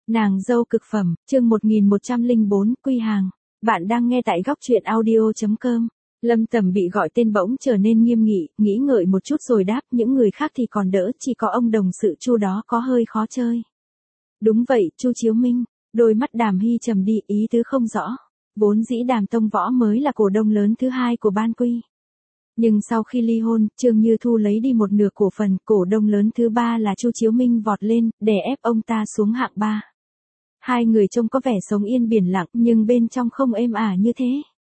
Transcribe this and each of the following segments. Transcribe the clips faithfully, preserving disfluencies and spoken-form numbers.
Nàng dâu cực phẩm, chương một nghìn một trăm lẻ bốn, quy hàng. Bạn đang nghe tại góc truyện audio chấm com. Lâm Tầm bị gọi tên bỗng trở nên nghiêm nghị, nghĩ ngợi một chút rồi đáp, những người khác thì còn đỡ, chỉ có ông đồng sự Chu đó có hơi khó chơi. Đúng vậy, Chu Chiếu Minh. Đôi mắt Đàm Hy trầm đi, ý tứ không rõ. Vốn dĩ Đàm Tông Võ mới là cổ đông lớn thứ hai của Ban Quy. Nhưng sau khi ly hôn, Trương Như Thu lấy đi một nửa cổ phần, cổ đông lớn thứ ba là Chu Chiếu Minh vọt lên, đè ép ông ta xuống hạng ba. Hai người trông có vẻ sống yên biển lặng, nhưng bên trong không êm ả như thế.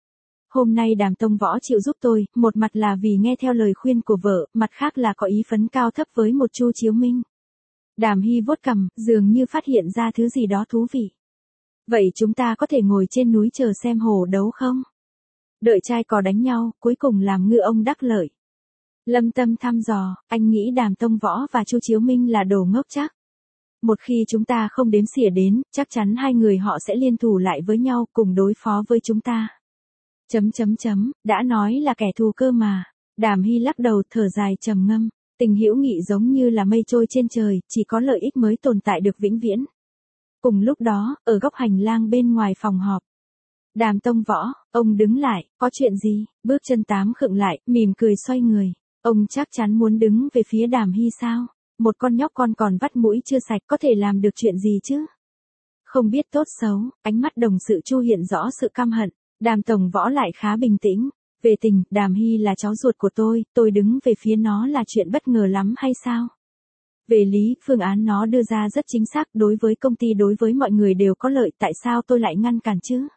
Hôm nay Đàm Tông Võ chịu giúp tôi, một mặt là vì nghe theo lời khuyên của vợ, mặt khác là có ý phấn cao thấp với một Chu Chiếu Minh. Đàm Hy vuốt cằm, dường như phát hiện ra thứ gì đó thú vị. Vậy chúng ta có thể ngồi trên núi chờ xem hổ đấu không? Đợi trai cò đánh nhau, cuối cùng làm ngư ông đắc lợi. Lâm Tâm thăm dò, anh nghĩ Đàm Tông Võ và Chu Chiếu Minh là đồ ngốc chắc. Một khi chúng ta không đếm xỉa đến, chắc chắn hai người họ sẽ liên thủ lại với nhau cùng đối phó với chúng ta. Chấm chấm chấm, đã nói là kẻ thù cơ mà. Đàm Hy lắc đầu thở dài trầm ngâm. Tình hữu nghị giống như là mây trôi trên trời, chỉ có lợi ích mới tồn tại được vĩnh viễn. Cùng lúc đó, ở góc hành lang bên ngoài phòng họp. Đàm Tông Võ, ông đứng lại, có chuyện gì? Bước chân tám khựng lại, mỉm cười xoay người. Ông chắc chắn muốn đứng về phía Đàm Hy sao? Một con nhóc con còn vắt mũi chưa sạch có thể làm được chuyện gì chứ? Không biết tốt xấu, ánh mắt đồng sự Chu hiện rõ sự căm hận. Đàm Tổng Võ lại khá bình tĩnh. Về tình, Đàm Hy là cháu ruột của tôi, tôi đứng về phía nó là chuyện bất ngờ lắm hay sao? Về lý, phương án nó đưa ra rất chính xác, đối với công ty đối với mọi người đều có lợi, tại sao tôi lại ngăn cản chứ?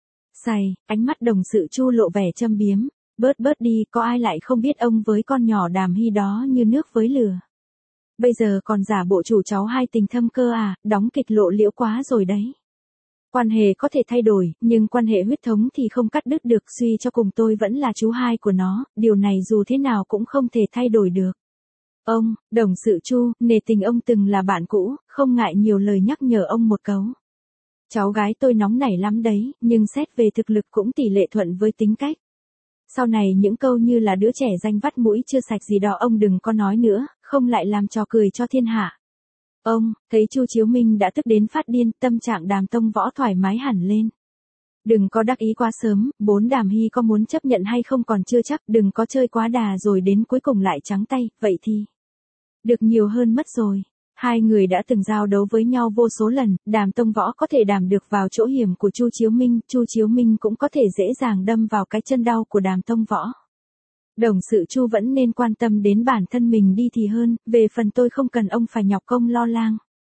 Sày, ánh mắt đồng sự Chu lộ vẻ châm biếm, bớt bớt đi, có ai lại không biết ông với con nhỏ Đàm Hy đó như nước với lửa. Bây giờ còn giả bộ chủ cháu hai tình thâm cơ à, đóng kịch lộ liễu quá rồi đấy. Quan hệ có thể thay đổi, nhưng quan hệ huyết thống thì không cắt đứt được, suy cho cùng tôi vẫn là chú hai của nó, điều này dù thế nào cũng không thể thay đổi được. Ông, đồng sự Chu, nể tình ông từng là bạn cũ, không ngại nhiều lời nhắc nhở ông một câu. Cháu gái tôi nóng nảy lắm đấy, nhưng xét về thực lực cũng tỷ lệ thuận với tính cách. Sau này những câu như là đứa trẻ danh vắt mũi chưa sạch gì đó ông đừng có nói nữa, không lại làm trò cười cho thiên hạ. Ông, thấy Chu Chiếu Minh đã tức đến phát điên, tâm trạng Đàm Tông Võ thoải mái hẳn lên. Đừng có đắc ý quá sớm, bốn Đàm Hy có muốn chấp nhận hay không còn chưa chắc, đừng có chơi quá đà rồi đến cuối cùng lại trắng tay, vậy thì được nhiều hơn mất rồi. Hai người đã từng giao đấu với nhau vô số lần, Đàm Tông Võ có thể đàm được vào chỗ hiểm của Chu Chiếu Minh, Chu Chiếu Minh cũng có thể dễ dàng đâm vào cái chân đau của Đàm Tông Võ. Đồng sự Chu vẫn nên quan tâm đến bản thân mình đi thì hơn, về phần tôi không cần ông phải nhọc công lo lang.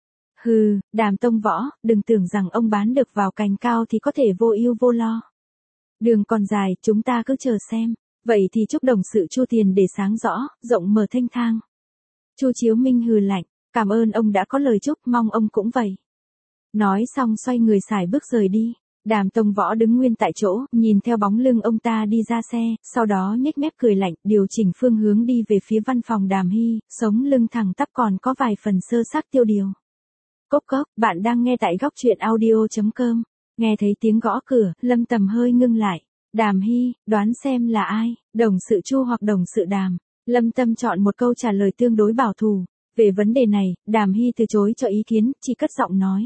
Hừ, Đàm Tông Võ, đừng tưởng rằng ông bán được vào cành cao thì có thể vô ưu vô lo. Đường còn dài, chúng ta cứ chờ xem. Vậy thì chúc đồng sự Chu tiền để sáng rõ, rộng mở thênh thang. Chu Chiếu Minh hừ lạnh, cảm ơn ông đã có lời chúc, mong ông cũng vậy. Nói xong xoay người xài bước rời đi. Đàm Tông Võ đứng nguyên tại chỗ, nhìn theo bóng lưng ông ta đi ra xe, sau đó nhếch mép cười lạnh, điều chỉnh phương hướng đi về phía văn phòng Đàm Hy, sống lưng thẳng tắp còn có vài phần sơ xác tiêu điều. Cốc cốc, bạn đang nghe tại góc truyện audio chấm com. Nghe thấy tiếng gõ cửa, Lâm Tầm hơi ngưng lại. Đàm Hy, đoán xem là ai, đồng sự Chu hoặc đồng sự Đàm. Lâm Tâm chọn một câu trả lời tương đối bảo thủ. Về vấn đề này, Đàm Hy từ chối cho ý kiến, chỉ cất giọng nói.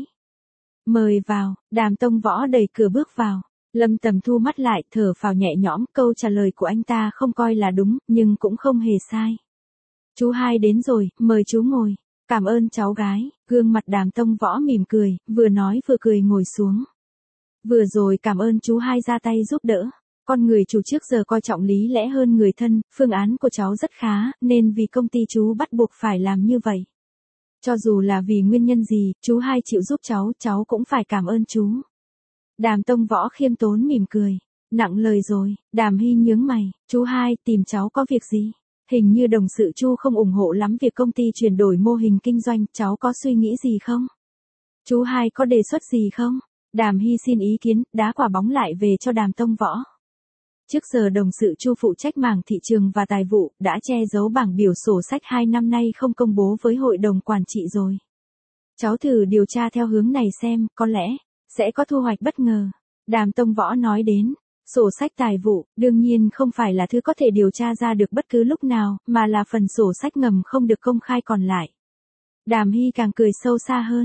Mời vào, Đàm Tông Võ đẩy cửa bước vào. Lâm Tầm thu mắt lại, thở phào nhẹ nhõm, câu trả lời của anh ta không coi là đúng, nhưng cũng không hề sai. Chú hai đến rồi, mời chú ngồi. Cảm ơn cháu gái, gương mặt Đàm Tông Võ mỉm cười, vừa nói vừa cười ngồi xuống. Vừa rồi cảm ơn chú hai ra tay giúp đỡ. Con người chủ trước giờ coi trọng lý lẽ hơn người thân, phương án của cháu rất khá, nên vì công ty chú bắt buộc phải làm như vậy. Cho dù là vì nguyên nhân gì, chú hai chịu giúp cháu, cháu cũng phải cảm ơn chú. Đàm Tông Võ khiêm tốn mỉm cười. Nặng lời rồi, Đàm Hy nhướng mày, chú hai tìm cháu có việc gì? Hình như đồng sự Chu không ủng hộ lắm việc công ty chuyển đổi mô hình kinh doanh, cháu có suy nghĩ gì không? Chú hai có đề xuất gì không? Đàm Hy xin ý kiến, đá quả bóng lại về cho Đàm Tông Võ. Trước giờ đồng sự Chu phụ trách mảng thị trường và tài vụ, đã che giấu bảng biểu sổ sách hai năm nay không công bố với hội đồng quản trị rồi. Cháu thử điều tra theo hướng này xem, có lẽ sẽ có thu hoạch bất ngờ. Đàm Tông Võ nói đến, sổ sách tài vụ, đương nhiên không phải là thứ có thể điều tra ra được bất cứ lúc nào, mà là phần sổ sách ngầm không được công khai còn lại. Đàm Hy càng cười sâu xa hơn.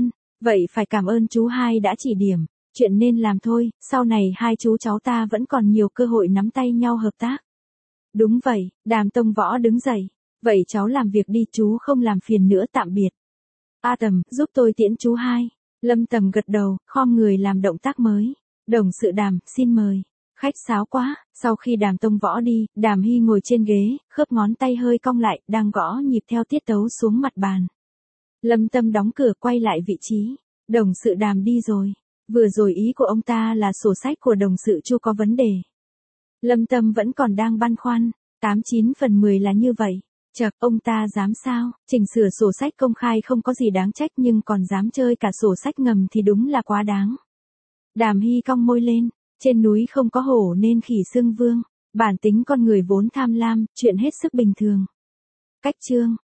Vậy phải cảm ơn chú hai đã chỉ điểm, chuyện nên làm thôi, sau này hai chú cháu ta vẫn còn nhiều cơ hội nắm tay nhau hợp tác. Đúng vậy, Đàm Tông Võ đứng dậy. Vậy cháu làm việc đi, chú không làm phiền nữa, tạm biệt. A Tầm, giúp tôi tiễn chú hai. Lâm Tầm gật đầu, khom người làm động tác mới. Đồng sự Đàm, xin mời. Khách sáo quá, sau khi Đàm Tông Võ đi, Đàm Hy ngồi trên ghế, khớp ngón tay hơi cong lại, đang gõ nhịp theo tiết tấu xuống mặt bàn. Lâm Tâm đóng cửa quay lại vị trí. Đồng sự Đàm đi rồi. Vừa rồi ý của ông ta là sổ sách của đồng sự Chu có vấn đề. Lâm Tâm vẫn còn đang băn khoăn, tám chín phần mười là như vậy. Chậc, ông ta dám sao? Chỉnh sửa sổ sách công khai không có gì đáng trách, nhưng còn dám chơi cả sổ sách ngầm thì đúng là quá đáng. Đàm Hy cong môi lên, trên núi không có hổ nên khỉ xưng vương. Bản tính con người vốn tham lam, chuyện hết sức bình thường. Cách chương